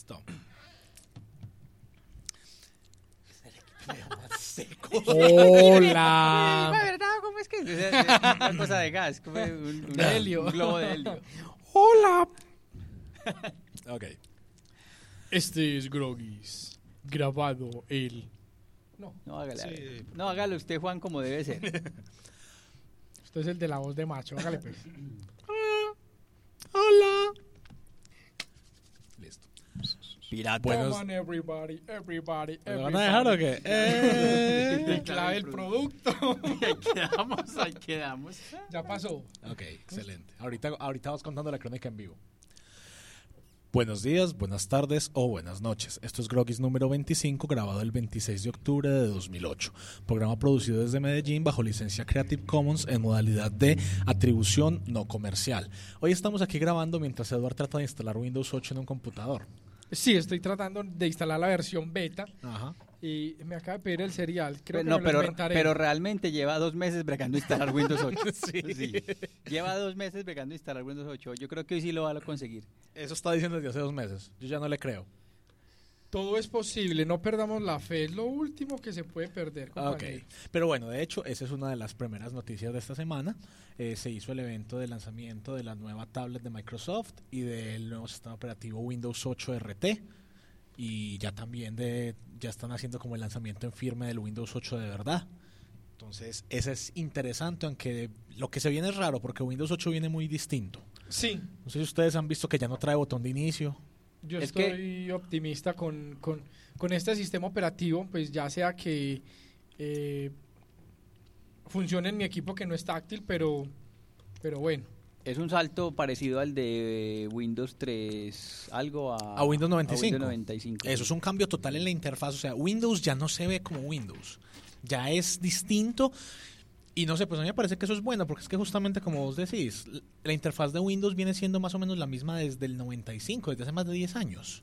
Listo. Hola. La verdad, ¿cómo es que es una cosa de gas? Como un Helio. Un globo de helio. Hola. Ok. Este es Grogis, grabado el... No, hágale. Sí. No, hágalo usted, Juan, como debe ser. Este es el de la voz de macho, hágale pues. Hola. Listo. Pirata. Buenos- Come on, everybody. ¿Me van a dejar o qué? Y clave el producto. Ahí quedamos. Ya pasó. Ok, excelente. Ahorita vas contando la crónica en vivo. Buenos días, buenas tardes o buenas noches. Esto es Grogis número 25, grabado el 26 de octubre de 2008. Programa producido desde Medellín bajo licencia Creative Commons en modalidad de atribución no comercial. Hoy estamos aquí grabando mientras Eduardo trata de instalar Windows 8 en un computador. Sí, estoy tratando de instalar la versión beta Ajá. y me acaba de pedir el serial. Creo que No, me lo inventaré. pero realmente lleva 2 meses bregando a instalar Windows 8. Sí. Lleva 2 meses bregando a instalar Windows 8. Yo creo que hoy sí lo va a conseguir. Eso está diciendo desde hace 2 meses. Yo ya no le creo. Todo es posible, no perdamos la fe, es lo último que se puede perder, Ok, compañero. pero bueno, de hecho, esa es una de las primeras noticias de esta semana. Se hizo el evento de lanzamiento de la nueva tablet de Microsoft y del nuevo sistema operativo Windows 8 RT. Y ya también ya están haciendo como el lanzamiento en firme del Windows 8 de verdad. Entonces, ese es interesante, aunque lo que se viene es raro, porque Windows 8 viene muy distinto. Sí, No sé si ustedes han visto que ya no trae botón de inicio. yo Es estoy optimista con este sistema operativo, pues ya sea que funcione en mi equipo que no es táctil, pero bueno. Es un salto parecido al de Windows 3, algo A Windows 95. Windows 95. Eso es un cambio total en la interfaz. O sea, Windows ya no se ve como Windows. Ya es distinto. Y no sé, pues a mí me parece que eso es bueno, porque es que justamente como vos decís, la interfaz de Windows viene siendo más o menos la misma desde el 95, desde hace más de 10 años.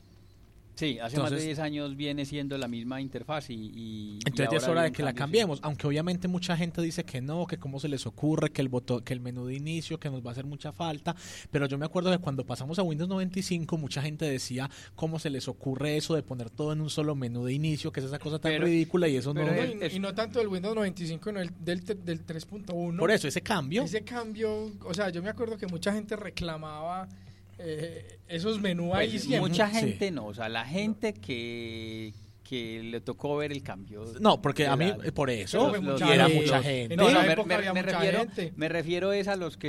Sí, hace más de 10 años viene siendo la misma interfaz y Entonces ya es ahora hora de viene que un la cambio, cambiemos, aunque obviamente mucha gente dice que no, que cómo se les ocurre, que el botón, que el menú de inicio, que nos va a hacer mucha falta, pero yo me acuerdo que cuando pasamos a Windows 95 mucha gente decía cómo se les ocurre eso de poner todo en un solo menú de inicio, que es esa cosa tan Pero- ridícula y eso no... Pero y no tanto del Windows 95, sino del 3.1. Por eso, ese cambio... Ese cambio, o sea, yo me acuerdo que mucha gente reclamaba esos menús ahí Pues, siempre. mucha Sí. gente no, o sea, la gente que le tocó ver el cambio. No, porque de a mí, la- por eso, Pero fue y mucha era gente. mucha gente. En No, esa no, época había mucha gente. me refiero es a los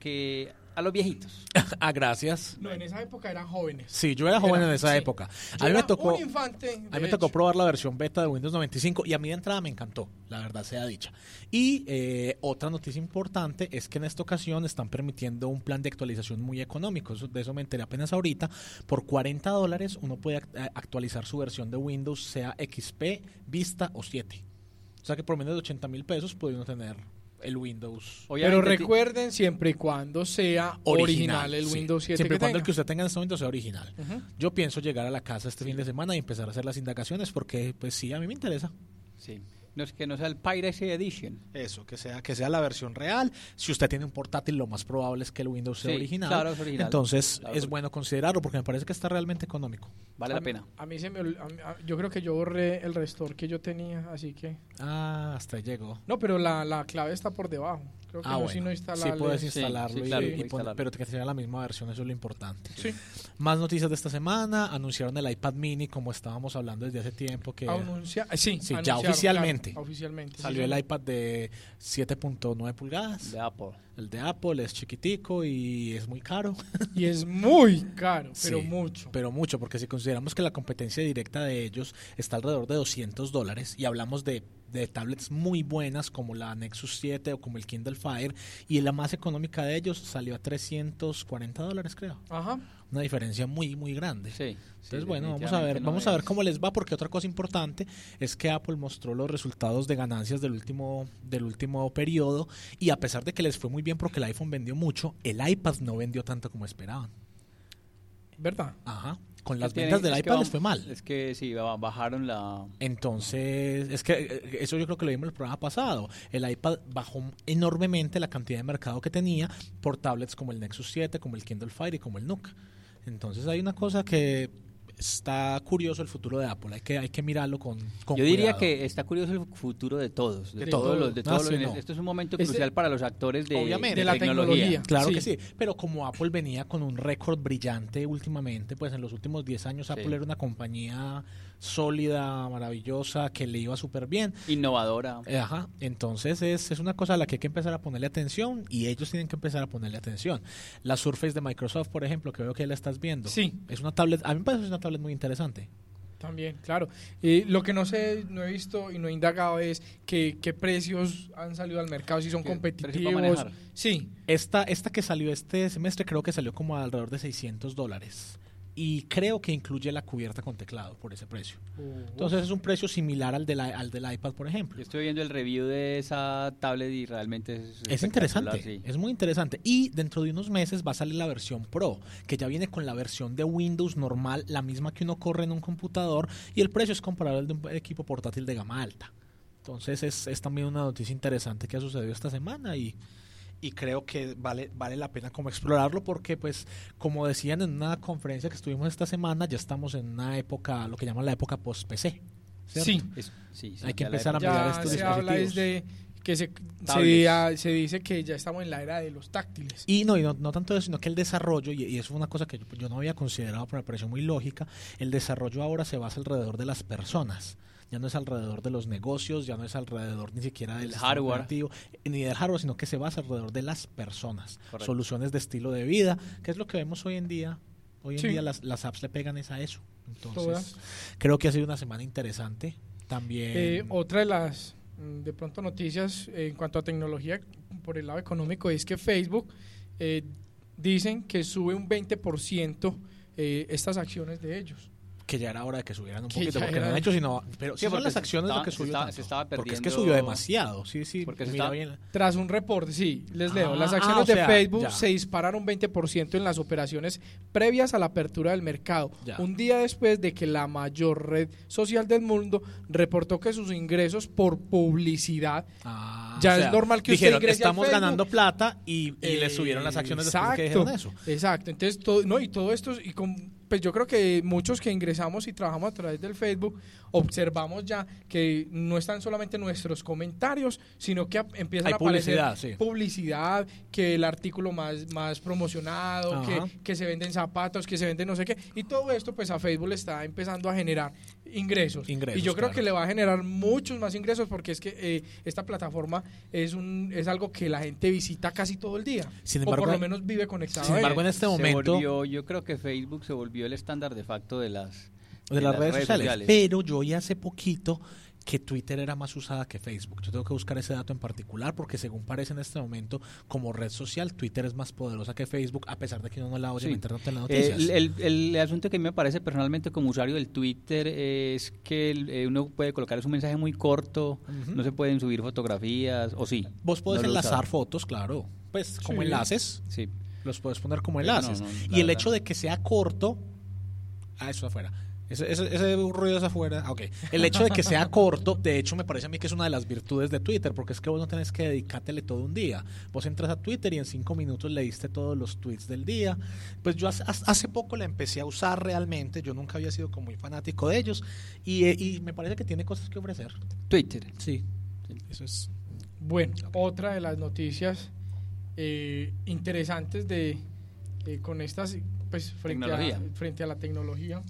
viejitos. Ah, gracias. No, en esa época eran jóvenes. Sí, yo era joven en esa sí. época. Yo A mí me era tocó... un infante, A mí de me tocó hecho. probar la versión beta de Windows 95 y a mí de entrada me encantó, la verdad sea dicha. Y otra noticia importante es que en esta ocasión están permitiendo un plan de actualización muy económico. De eso me enteré apenas ahorita. Por $40 uno puede actualizar su versión de Windows, sea XP, Vista o 7. O sea que por menos de 80,000 pesos puede uno tener el Windows Pero Obviamente, recuerden siempre y cuando sea original el sí. Windows 7 Siempre y que cuando el tenga. que usted tenga en este momento sea original. Ujú. Yo pienso llegar a la casa este fin de semana y empezar a hacer las indagaciones porque, pues sí, a mí me interesa. sí. No es que no sea el Piracy Edition. Eso, que sea la versión real. Si usted tiene un portátil, lo más probable es que el Windows sea Sí, original. claro, es original. Entonces, Claro. es bueno considerarlo porque me parece que está realmente económico. Vale la pena. A mí yo creo que yo borré el restore que yo tenía, así que... Ah, hasta ahí llegó. No, pero la clave está por debajo. Creo que no, si no sí instalarle. puedes Sí, instalarlo, sí, claro, y puedes instalarlo. pero que sea la misma versión, eso es lo importante. Sí. Más noticias de esta semana, anunciaron el iPad mini como estábamos hablando desde hace tiempo que Sí, Sí, ya anunciaron, oficialmente. claro, oficialmente. sí, salió el señor. iPad de 7.9 pulgadas. De Apple. El de Apple es chiquitico y es muy caro. Y es muy caro, pero Sí, mucho. Pero mucho, porque si consideramos que la competencia directa de ellos está alrededor de $200 y hablamos de tablets muy buenas como la Nexus 7 o como el Kindle Fire, y la más económica de ellos salió a $340, creo. Ajá. Una diferencia muy, muy grande. Sí. Entonces, sí, bueno, vamos a definitivamente ver, no vamos a ver es- cómo les va, porque otra cosa importante es que Apple mostró los resultados de ganancias del último periodo, y a pesar de que les fue muy bien porque el iPhone vendió mucho, el iPad no vendió tanto como esperaban. ¿Verdad? Ajá. Con las tiene- ventas del es que iPad va- les fue mal. Es que sí, bajaron la... Entonces, es que eso yo creo que lo vimos el programa pasado. El iPad bajó enormemente la cantidad de mercado que tenía por tablets como el Nexus 7, como el Kindle Fire y como el Nook. Entonces hay una cosa que está curioso el futuro de Apple. Hay que mirarlo con Yo diría cuidado. que está curioso el futuro de todos. De todos todos. los. De todos Sí, los no. Esto es un momento crucial para los actores Obviamente. De la tecnología. Claro Sí. que sí, pero como Apple venía con un récord brillante últimamente, pues en los últimos 10 años Sí. Apple era una compañía sólida, maravillosa, que le iba súper bien. Innovadora. Ajá, entonces es una cosa a la que hay que empezar a ponerle atención y ellos tienen que empezar a ponerle atención. La Surface de Microsoft, por ejemplo, que veo que la estás viendo, Sí. es una tablet, a mí me parece que es una tablet muy interesante. También, claro. Lo que no sé, no he visto y no he indagado es qué precios han salido al mercado, si son ¿Qué precio para competitivos. manejar? Sí, Esta que salió este semestre creo que salió como alrededor de $600 y creo que incluye la cubierta con teclado por ese precio. Entonces es un precio similar al del iPad, por ejemplo. Yo estoy viendo el review de esa tablet y realmente Es espectacular, interesante, sí. es muy interesante. Y dentro de unos meses va a salir la versión Pro, que ya viene con la versión de Windows normal, la misma que uno corre en un computador, y el precio es comparable al de un equipo portátil de gama alta. Entonces es también una noticia interesante que ha sucedido esta semana y creo que vale la pena como explorarlo porque, pues, como decían en una conferencia que estuvimos esta semana, ya estamos en una época, lo que llaman la época post-PC. ¿cierto? sí. Sí, Hay que ya la empezar a época- mirar Ya estos se habla dispositivos. desde que Tablets. se dice que ya estamos en la era de los táctiles. Y no tanto eso, sino que el desarrollo, y eso es una cosa que yo no había considerado, pero me pareció muy lógica, el desarrollo ahora se basa alrededor de las personas. Ya no es alrededor de los negocios, ya no es alrededor ni siquiera del El sistema hardware. operativo, ni del hardware, sino que se basa alrededor de las personas. Correcto. Soluciones de estilo de vida, que es lo que vemos hoy en día. Hoy en Sí. día las apps le pegan es a eso. Entonces, Todas. creo que ha sido una semana interesante. También... Otra de las de pronto noticias en cuanto a tecnología por el lado económico es que Facebook dicen que sube un 20% estas acciones de ellos. que ya era hora de que subieran un Que poquito, ya porque no era- han hecho sino... Pero Sí, sí, son porque las se acciones lo estaba- que se subió estaba- tanto. se estaba Porque es que perdiendo- subió demasiado. Sí, Porque se mira está- bien. Tras un reporte, sí, les leo. Las Ah, acciones o sea, de Facebook ya. se dispararon 20% en las operaciones previas a la apertura del mercado. Ya. Un día después de que la mayor red social del mundo reportó que sus ingresos por publicidad Ya es normal que usted dijeron, ingrese al estamos Facebook. ganando plata y le subieron las acciones después de que Exacto, dijeron eso. Exacto, entonces todo esto y pues yo creo que muchos que ingresamos y trabajamos a través del Facebook observamos ya que no están solamente nuestros comentarios, sino que empiezan Hay a aparecer publicidad, sí. publicidad, que el artículo más promocionado, Ajá. que se venden zapatos, que se venden no sé qué, y todo esto pues a Facebook le está empezando a generar ingresos. Y yo creo claro. que le va a generar muchos más ingresos porque es que esta plataforma es algo que la gente visita casi todo el día. Sin o por embargo, lo menos vive conectado sin a embargo, ella. en este momento... yo creo que Facebook se volvió el estándar de facto de las redes sociales. Pero yo oí hace poquito que Twitter era más usada que Facebook. Yo tengo que buscar ese dato en particular porque según parece en este momento, como red social, Twitter es más poderosa que Facebook, a pesar de que uno no la oye Sí. meter tanto en las noticias. El asunto que a mí me parece personalmente como usuario del Twitter es que uno puede colocar un mensaje muy corto, Ujú. no se pueden subir fotografías, o sí. Vos podés No lo he enlazar usado. fotos, claro. Pues como Sí. enlaces, Sí. los puedes poner como Pero enlaces. no, la y el verdad hecho no. de que sea corto... eso afuera. Ese ruido es afuera. Ah, ok. El hecho de que sea corto, de hecho, me parece a mí que es una de las virtudes de Twitter, porque es que vos no tenés que dedicártele todo un día. Vos entras a Twitter y en 5 minutos leíste todos los tweets del día. Pues yo hace poco la empecé a usar realmente. Yo nunca había sido como muy fanático de ellos. Y me parece que tiene cosas que ofrecer. Twitter. Sí. Eso es. Bueno, otra de las noticias interesantes con estas, pues Tecnología. frente a la tecnología,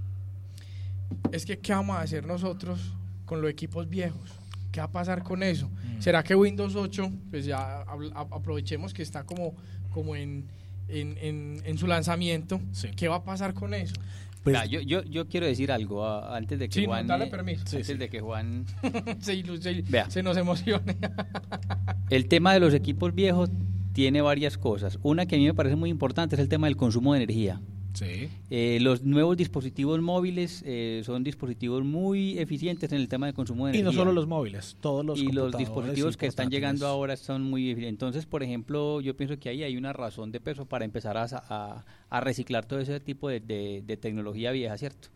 es que ¿qué vamos a hacer nosotros con los equipos viejos? ¿Qué va a pasar con eso? ¿Será que Windows 8, pues ya aprovechemos que está como en su lanzamiento? Sí. ¿Qué va a pasar con eso? Pues, Vea, yo quiero decir algo antes de que Sí, Juan... dale permiso. Antes de que Juan... Vea. se nos emocione. El tema de los equipos viejos tiene varias cosas. Una que a mí me parece muy importante es el tema del consumo de energía. sí. Los nuevos dispositivos móviles son dispositivos muy eficientes en el tema de consumo de Y energía. no solo los móviles, todos los y los computadores dispositivos y que están portátiles. llegando ahora son muy eficientes. Entonces, por ejemplo, yo pienso que ahí hay una razón de peso para empezar a reciclar todo ese tipo de tecnología vieja, ¿cierto?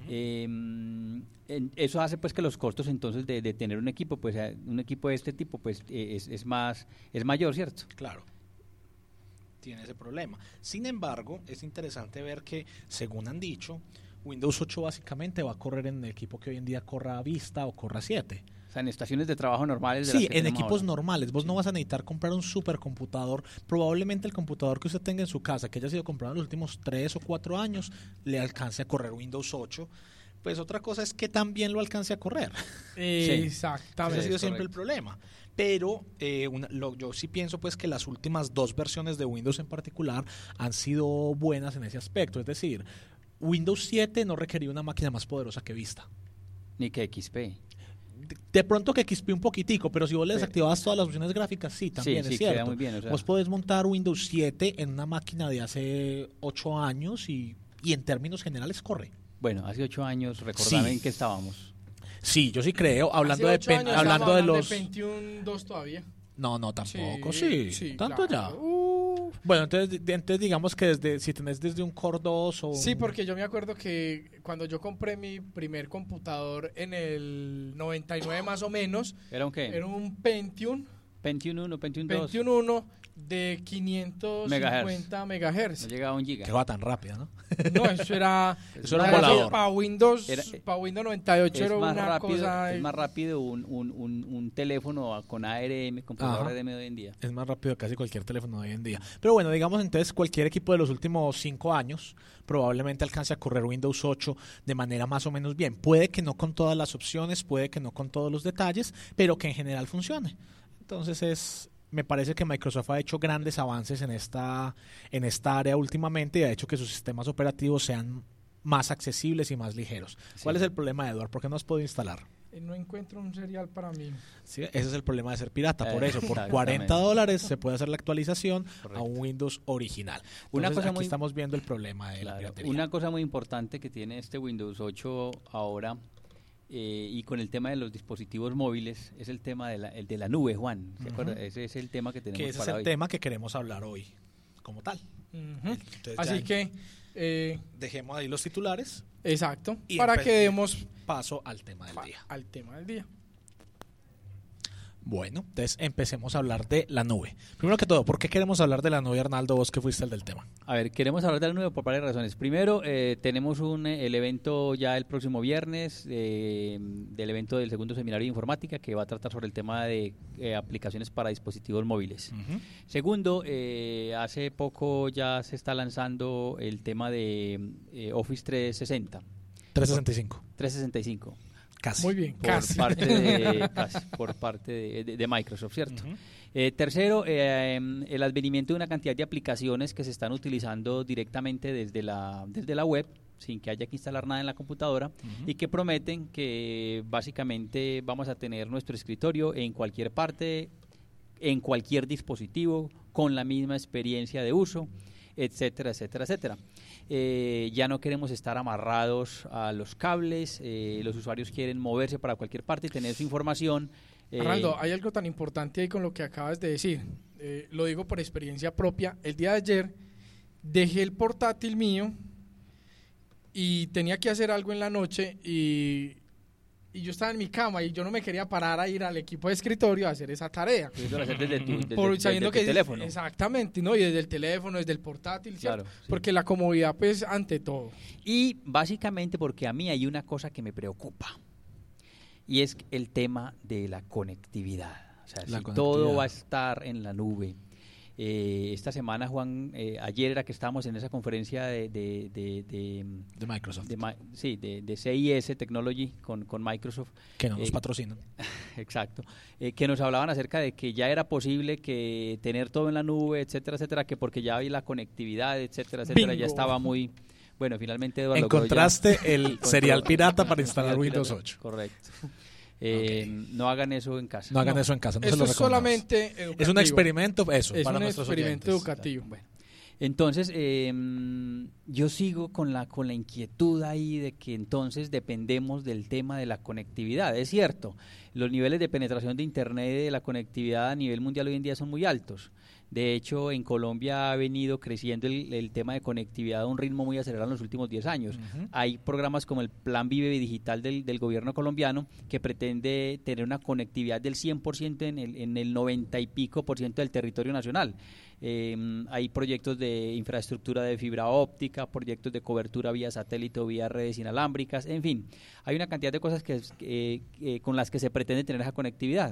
Eso hace pues que los costos entonces de tener un equipo, pues un equipo de este tipo pues es mayor, ¿cierto? Claro, tiene ese problema. Sin embargo, es interesante ver que, según han dicho, Windows 8 básicamente va a correr en el equipo que hoy en día corra Vista o corra 7. O sea, en estaciones de trabajo normales. Sí, en equipos normales. Vos no vas a necesitar comprar un supercomputador. Probablemente el computador que usted tenga en su casa, que haya sido comprado en los últimos 3 o 4 años, le alcance a correr Windows 8. Pues otra cosa es que también lo alcance a correr. Exactamente. Ese ha sido siempre el problema. Pero yo sí pienso pues que las últimas 2 versiones de Windows en particular han sido buenas en ese aspecto. Es decir, Windows 7 no requería una máquina más poderosa que Vista. Ni que XP. De pronto que XP un poquitico, pero si vos le desactivabas todas las opciones gráficas, sí, también es cierto. Queda muy bien, o sea. Vos podés montar Windows 7 en una máquina de hace 8 años y en términos generales corre. Bueno, hace 8 años, recordame en qué estábamos. Sí, yo sí creo, hablando hace 8 años hablando de los... de 21.2 todavía. No, tampoco, sí tanto claro. ya. Bueno, entonces digamos que si tenés desde un Core 2 o... Sí, porque yo me acuerdo que cuando yo compré mi primer computador en el 99 más o menos... ¿Era un qué? Era un Pentium. Pentium 1, Pentium 2. Pentium 1 de 550 megahertz. No llegaba a 1 giga. Que va tan rápida, ¿no? No, eso era un volador. Para Windows 98 era más una rápido, cosa... Es más rápido un teléfono con ARM, computador ARM de hoy en día. Es más rápido que casi cualquier teléfono de hoy en día. Pero bueno, digamos entonces cualquier equipo de los últimos 5 años probablemente alcance a correr Windows 8 de manera más o menos bien. Puede que no con todas las opciones, puede que no con todos los detalles, pero que en general funcione. Entonces me parece que Microsoft ha hecho grandes avances en esta área últimamente y ha hecho que sus sistemas operativos sean más accesibles y más ligeros. Sí. ¿Cuál es el problema, Eduardo? ¿Por qué no has podido instalar? No encuentro un serial para mí. Sí, ese es el problema de ser pirata. Por eso, por $40 se puede hacer la actualización a un Windows original. Entonces, aquí estamos viendo el problema de la piratería. Una cosa muy importante que tiene este Windows 8 ahora, y con el tema de los dispositivos móviles, es el tema de la nube, Juan. ¿Se acuerda? Ese es el tema que tenemos ese es el tema que queremos hablar hoy, como tal. Entonces, así que... dejemos ahí los titulares. Exacto. Y para que demos paso al tema del día. Bueno, entonces empecemos a hablar de la nube. Primero que todo, ¿por qué queremos hablar de la nube, Arnaldo, vos que fuiste el del tema? A ver, queremos hablar de la nube por varias razones. Primero, tenemos el evento ya el próximo viernes, del evento del segundo seminario de informática, que va a tratar sobre el tema de aplicaciones para dispositivos móviles. Segundo, hace poco ya se está lanzando el tema de Office 360. 365. Casi. Muy bien, por parte de Microsoft, ¿cierto? Tercero, el advenimiento de una cantidad de aplicaciones que se están utilizando directamente desde la web, sin que haya que instalar nada en la computadora, y que prometen que básicamente vamos a tener nuestro escritorio en cualquier parte, en cualquier dispositivo, con la misma experiencia de uso, etcétera, etcétera, etcétera. Ya no queremos estar amarrados a los cables, los usuarios quieren moverse para cualquier parte y tener su información. Arnaldo, hay algo tan importante ahí con lo que acabas de decir, lo digo por experiencia propia. El día de ayer dejé el portátil mío y tenía que hacer algo en la noche y yo estaba en mi cama y yo no me quería parar a ir al equipo de escritorio a hacer esa tarea. Desde tu teléfono. Exactamente, ¿no? Y desde el teléfono, desde el portátil, ¿cierto? Claro, sí. Porque la comodidad, pues, ante todo. Y básicamente porque a mí hay una cosa que me preocupa y es el tema de la conectividad. O sea, si todo va a estar en la nube. Esta semana, Juan, ayer era que estábamos en esa conferencia de Microsoft. De CIS Technology con Microsoft. Que no nos patrocinan. Exacto. Que nos hablaban acerca de que ya era posible que tener todo en la nube, etcétera, etcétera, que porque ya había la conectividad, etcétera, etcétera, ya estaba muy... Bueno, finalmente Eduardo encontraste el serial pirata para instalar Windows 8. Correcto. No hagan eso en casa. No hagan eso en casa. Eso es solamente educativo. Es un experimento, es para un nuestros experimento oyentes. educativo. Bueno, entonces, yo sigo con la inquietud ahí de que entonces dependemos del tema de la conectividad. Es cierto, los niveles de penetración de Internet y de la conectividad a nivel mundial hoy en día son muy altos. De hecho, en Colombia ha venido creciendo el tema de conectividad a un ritmo muy acelerado en los últimos 10 años. Hay programas como el Plan Vive Digital del gobierno colombiano que pretende tener una conectividad del 100% en el 90 y pico % del territorio nacional. Hay proyectos de infraestructura de fibra óptica, proyectos de cobertura vía satélite o vía redes inalámbricas, en fin, hay una cantidad de cosas con las que se pretende tener esa conectividad.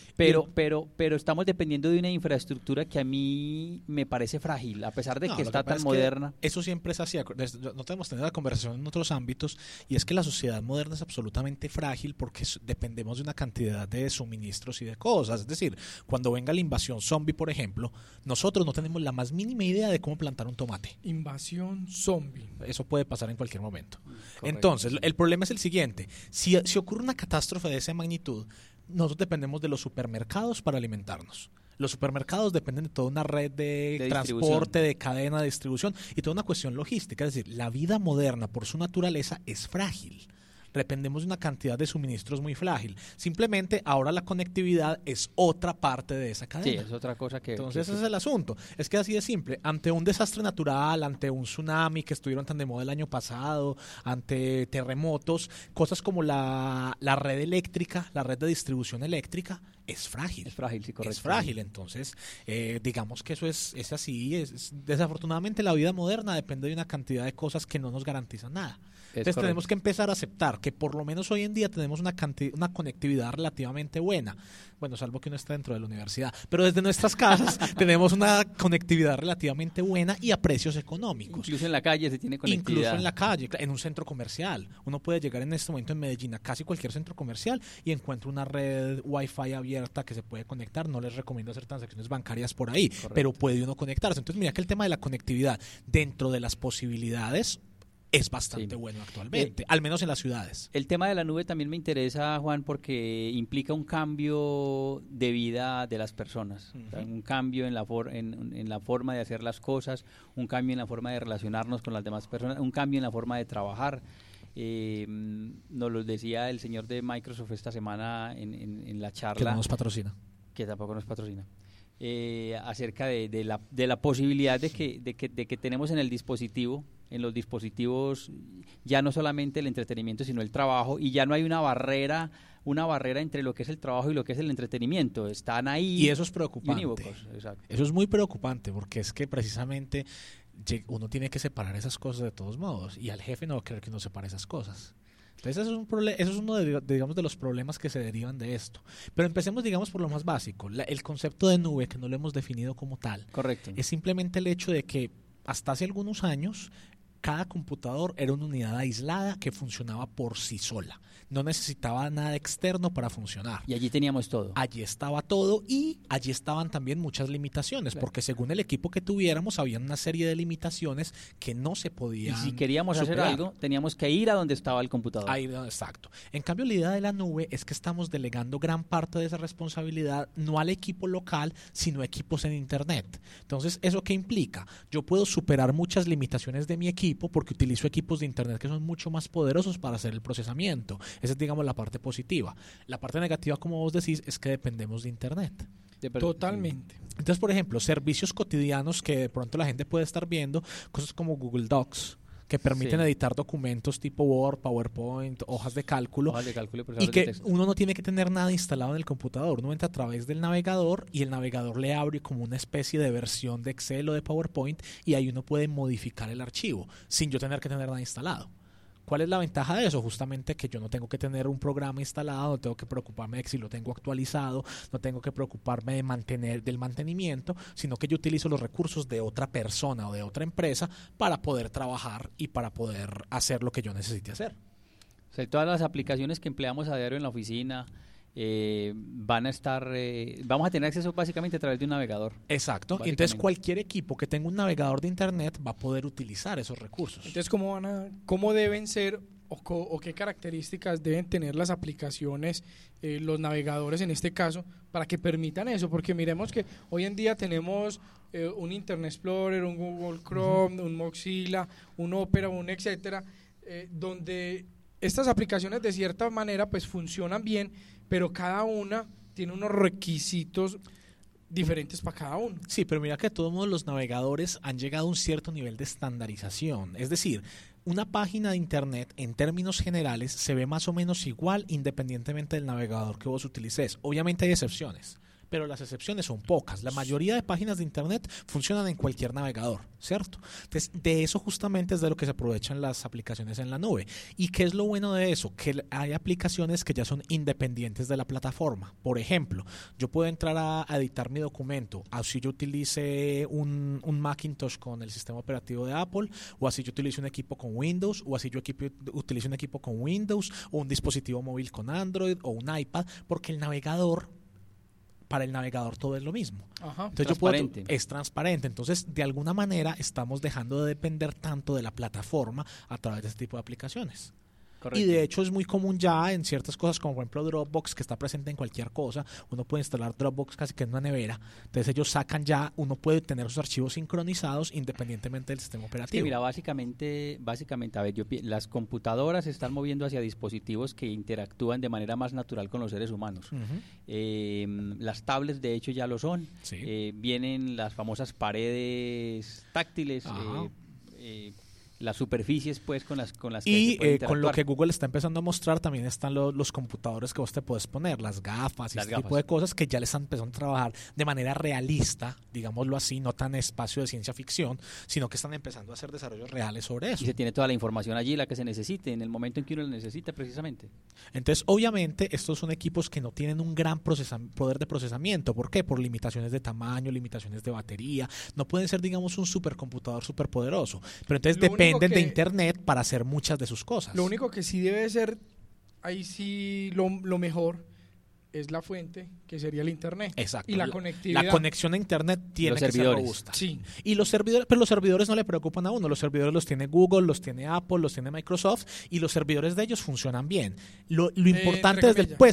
Pero estamos dependiendo de una infraestructura que a mí me parece frágil, a pesar de que está tan moderna. Eso siempre es así. No tenemos que tener la conversación en otros ámbitos, y es que la sociedad moderna es absolutamente frágil porque dependemos de una cantidad de suministros y de cosas. Es decir, cuando venga la invasión zombie, por ejemplo, nosotros no tenemos la más mínima idea de cómo plantar un tomate. Invasión zombie. Eso puede pasar en cualquier momento. Correcto. Entonces, el problema es el siguiente. Si ocurre una catástrofe de esa magnitud, nosotros dependemos de los supermercados para alimentarnos. Los supermercados dependen de toda una red de transporte, de cadena de distribución y toda una cuestión logística. Es decir, la vida moderna por su naturaleza es frágil. Dependemos de una cantidad de suministros muy frágil. Simplemente ahora la conectividad es otra parte de esa cadena. Sí, es otra cosa que... Entonces ese es el asunto. Es que así de simple. Ante un desastre natural, ante un tsunami que estuvieron tan de moda el año pasado, ante terremotos, cosas como la red eléctrica, la red de distribución eléctrica, es frágil. Es frágil, sí, correcto. Es frágil. Entonces, digamos que eso es así. Desafortunadamente la vida moderna depende de una cantidad de cosas que no nos garantizan nada. Entonces tenemos que empezar a aceptar que por lo menos hoy en día tenemos una conectividad relativamente buena. Bueno, salvo que uno está dentro de la universidad. Pero desde nuestras casas tenemos una conectividad relativamente buena y a precios económicos. Incluso en la calle se tiene conectividad. Incluso en la calle, en un centro comercial. Uno puede llegar en este momento en Medellín a casi cualquier centro comercial y encuentra una red Wi-Fi abierta que se puede conectar. No les recomiendo hacer transacciones bancarias por ahí, correcto, pero puede uno conectarse. Entonces mira que el tema de la conectividad dentro de las posibilidades es bastante bueno actualmente, al menos en las ciudades. El tema de la nube también me interesa, Juan, porque implica un cambio de vida de las personas, o sea, un cambio en la forma de hacer las cosas, un cambio en la forma de relacionarnos con las demás personas, un cambio en la forma de trabajar. Nos lo decía el señor de Microsoft esta semana en la charla. Que no nos patrocina. Que tampoco nos patrocina. Acerca de la posibilidad de que tenemos en los dispositivos ya no solamente el entretenimiento sino el trabajo, y ya no hay una barrera entre lo que es el trabajo y lo que es el entretenimiento. Están ahí y eso es preocupante. Exacto. Eso es muy preocupante porque es que precisamente uno tiene que separar esas cosas de todos modos, y al jefe no va a querer que uno separe esas cosas. Entonces eso es uno de los problemas que se derivan de esto. Pero empecemos, digamos, por lo más básico. El concepto de nube, que no lo hemos definido como tal, correcto, es simplemente el hecho de que hasta hace algunos años cada computador era una unidad aislada que funcionaba por sí sola. No necesitaba nada externo para funcionar. Y allí teníamos todo. Allí estaba todo, y allí estaban también muchas limitaciones, claro, porque según el equipo que tuviéramos había una serie de limitaciones que no se podían superar. Y si queríamos hacer algo, teníamos que ir a donde estaba el computador. Ahí, exacto. En cambio, la idea de la nube es que estamos delegando gran parte de esa responsabilidad no al equipo local, sino a equipos en Internet. Entonces, ¿eso qué implica? Yo puedo superar muchas limitaciones de mi equipo porque utilizo equipos de Internet que son mucho más poderosos para hacer el procesamiento. Esa es, digamos, la parte positiva. La parte negativa, como vos decís, es que dependemos de Internet. Totalmente. Entonces, por ejemplo, servicios cotidianos que de pronto la gente puede estar viendo, cosas como Google Docs, que permiten editar documentos tipo Word, PowerPoint, hojas de cálculo, y que uno no tiene que tener nada instalado en el computador. Uno entra a través del navegador y el navegador le abre como una especie de versión de Excel o de PowerPoint, y ahí uno puede modificar el archivo sin yo tener que tener nada instalado. ¿Cuál es la ventaja de eso? Justamente que yo no tengo que tener un programa instalado, no tengo que preocuparme de que si lo tengo actualizado, no tengo que preocuparme del mantenimiento, sino que yo utilizo los recursos de otra persona o de otra empresa para poder trabajar y para poder hacer lo que yo necesite hacer. O sea, todas las aplicaciones que empleamos a diario en la oficina vamos a tener acceso básicamente a través de un navegador. Exacto. Entonces cualquier equipo que tenga un navegador de Internet va a poder utilizar esos recursos. Entonces, ¿cómo deben ser o qué características deben tener las aplicaciones, los navegadores en este caso, para que permitan eso? Porque miremos que hoy en día tenemos un Internet Explorer, un Google Chrome, un Mozilla, un Opera, un etcétera, donde estas aplicaciones de cierta manera pues funcionan bien, pero cada una tiene unos requisitos diferentes para cada uno. Sí, pero mira que de todos modos los navegadores han llegado a un cierto nivel de estandarización. Es decir, una página de internet en términos generales se ve más o menos igual independientemente del navegador que vos utilices. Obviamente hay excepciones, pero las excepciones son pocas. La mayoría de páginas de internet funcionan en cualquier navegador, ¿cierto? Entonces, de eso justamente es de lo que se aprovechan las aplicaciones en la nube. ¿Y qué es lo bueno de eso? Que hay aplicaciones que ya son independientes de la plataforma. Por ejemplo, yo puedo entrar a editar mi documento, así yo utilice un Macintosh con el sistema operativo de Apple, o así yo utilice un equipo con Windows, o así yo utilice un equipo con Windows, o un dispositivo móvil con Android, o un iPad, porque para el navegador todo es lo mismo. Ajá. Entonces es transparente. Entonces, de alguna manera estamos dejando de depender tanto de la plataforma a través de este tipo de aplicaciones. Correcto. Y de hecho es muy común ya en ciertas cosas, como por ejemplo Dropbox, que está presente en cualquier cosa. Uno puede instalar Dropbox casi que en una nevera. Entonces ellos sacan ya, uno puede tener sus archivos sincronizados independientemente del sistema operativo. Sí, mira, básicamente, a ver, las computadoras se están moviendo hacia dispositivos que interactúan de manera más natural con los seres humanos. Las tablets, de hecho, ya lo son. Sí. Vienen las famosas paredes táctiles, las superficies pues con las que se puede interactuar. Con lo que Google está empezando a mostrar también están los computadores que vos te puedes poner, las gafas y este tipo de cosas que ya les están empezando a trabajar de manera realista, digámoslo así, no tan espacio de ciencia ficción, sino que están empezando a hacer desarrollos reales sobre eso. Y se tiene toda la información allí, la que se necesite, en el momento en que uno la necesita precisamente. Entonces, obviamente, estos son equipos que no tienen un gran poder de procesamiento. ¿Por qué? Por limitaciones de tamaño, limitaciones de batería. No pueden ser, digamos, un supercomputador superpoderoso. Pero entonces dependen de internet para hacer muchas de sus cosas. Lo único que sí debe ser, ahí sí lo mejor, es la fuente, que sería el internet. Exacto. Y la conectividad. La conexión a internet tiene que ser robusta. Sí. Y los servidores, pero los servidores no le preocupan a uno. Los servidores los tiene Google, los tiene Apple, los tiene Microsoft, y los servidores de ellos funcionan bien. Lo importante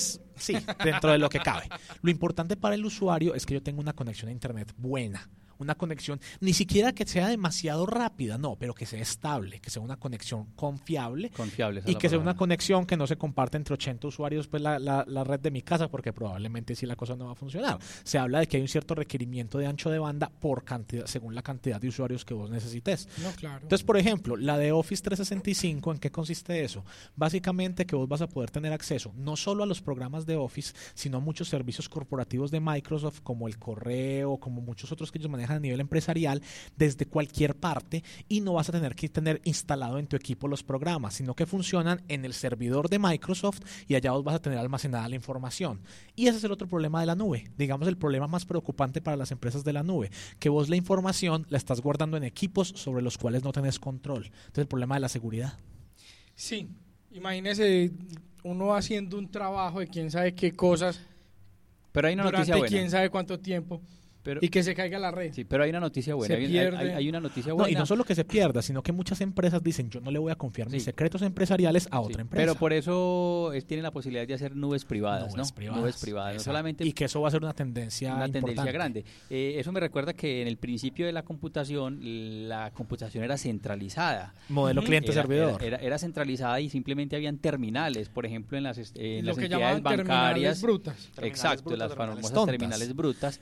dentro de lo que cabe. Lo importante para el usuario es que yo tenga una conexión a internet buena. Una conexión, ni siquiera que sea demasiado rápida, no, pero que sea estable, que sea una conexión confiable y que sea una conexión que no se comparte entre 80 usuarios, pues la red de mi casa, porque probablemente sí la cosa no va a funcionar. Se habla de que hay un cierto requerimiento de ancho de banda por cantidad, según la cantidad de usuarios que vos necesites. No, claro. Entonces, por ejemplo, la de Office 365, ¿en qué consiste eso? Básicamente que vos vas a poder tener acceso no solo a los programas de Office, sino a muchos servicios corporativos de Microsoft, como el correo, como muchos otros que ellos manejan a nivel empresarial desde cualquier parte, y no vas a tener que tener instalado en tu equipo los programas, sino que funcionan en el servidor de Microsoft y allá vos vas a tener almacenada la información. Y ese es el otro problema de la nube, digamos el problema más preocupante para las empresas de la nube, que vos la información la estás guardando en equipos sobre los cuales no tenés control. Entonces el problema de la seguridad. Sí, imagínese uno haciendo un trabajo de quién sabe qué cosas, pero hay una durante noticia buena. quién sabe cuánto tiempo. Y que se caiga la red. Sí, pero hay una noticia buena. Hay una noticia buena. No, y no solo que se pierda, sino que muchas empresas dicen, yo no le voy a confiar mis secretos empresariales a otra empresa. Pero por eso tienen la posibilidad de hacer nubes privadas, Nubes privadas. No solamente, y que eso va a ser una tendencia grande. Eso me recuerda que en el principio de la computación era centralizada. Modelo cliente-servidor. Era centralizada y simplemente habían terminales, por ejemplo, en las entidades bancarias. Brutas. Exacto, las famosas terminales brutas.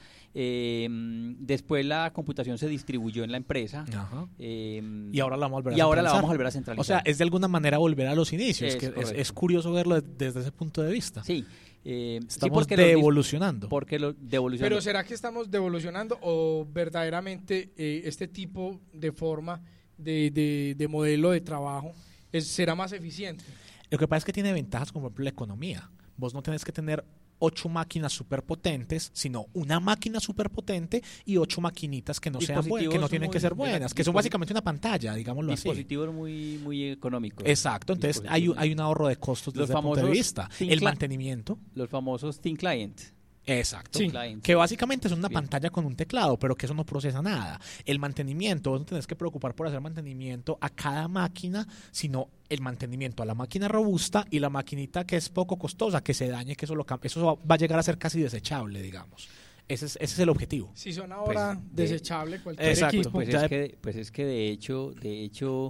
Después la computación se distribuyó en la empresa. Y ahora la vamos a volver a centralizar. O sea, es de alguna manera volver a los inicios. Es curioso verlo desde ese punto de vista. Sí. Estamos devolucionando. Pero ¿será que estamos devolucionando o verdaderamente este tipo de forma de modelo de trabajo será más eficiente? Lo que pasa es que tiene ventajas como por ejemplo la economía. Vos no tenés que tener 8 máquinas superpotentes, sino una máquina superpotente y 8 maquinitas que no sean buenas, que no tienen que ser buenas, que son básicamente una pantalla, digámoslo así. Dispositivos muy económicos. Exacto, entonces hay un ahorro de costos desde ese punto de vista. El mantenimiento. Los famosos Thin Client. Exacto, sí. Que básicamente es una pantalla con un teclado, pero que eso no procesa nada. El mantenimiento, vos no tenés que preocupar por hacer mantenimiento a cada máquina, sino el mantenimiento a la máquina robusta y la maquinita que es poco costosa, que se dañe, que eso va a llegar a ser casi desechable, digamos. Ese es el objetivo. Si son ahora desechables cualquier exacto, equipo. Pues es que de hecho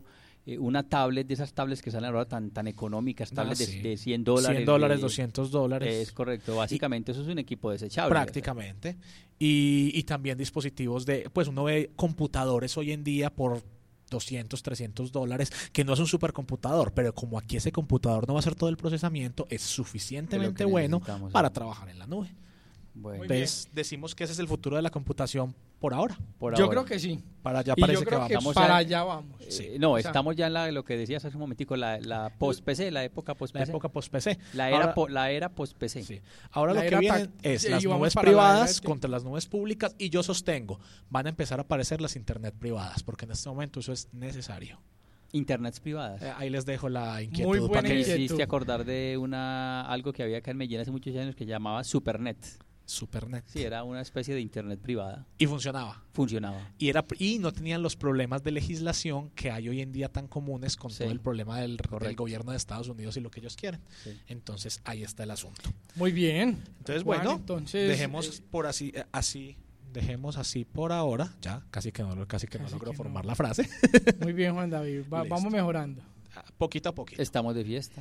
una tablet, de esas tablets que salen ahora tan económicas, tablets sí. de $100. $100, $200. Es correcto, básicamente eso es un equipo desechable. Prácticamente. Y también dispositivos pues uno ve computadores hoy en día por $200, $300, que no es un supercomputador, pero como aquí ese computador no va a hacer todo el procesamiento, es suficientemente bueno para trabajar en la nube. Bueno. Entonces decimos que ese es el futuro de la computación por ahora. Yo creo que sí. Para allá Y parece yo creo que vamos. para allá vamos. No, O sea, estamos ya en lo que decías hace un momentico, la post-PC, la época La post-PC. época post-PC. La era post-PC. Sí. Ahora La lo que era viene es las y vamos nubes para la era privadas de- contra las nubes públicas, y yo sostengo, van a empezar a aparecer las internet privadas, porque en este momento eso es necesario. Internets privadas. Ahí les dejo la inquietud. Muy buena para que- inquietud. Hiciste acordar de algo que había acá en Medellín hace muchos años que llamaba Supernet. Supernet. Sí, era una especie de internet privada. Y funcionaba. Funcionaba. Y no tenían los problemas de legislación que hay hoy en día tan comunes con Sí. todo el problema del Correcto. gobierno de Estados Unidos y lo que ellos quieren. Sí. Entonces ahí está el asunto. Muy bien. Entonces, Juan, bueno, entonces, dejemos por dejemos así por ahora. Ya, casi que no Casi logro que formar no. la frase. Muy bien, Juan David. Listo. Vamos mejorando. Poquito a poquito. Estamos de fiesta.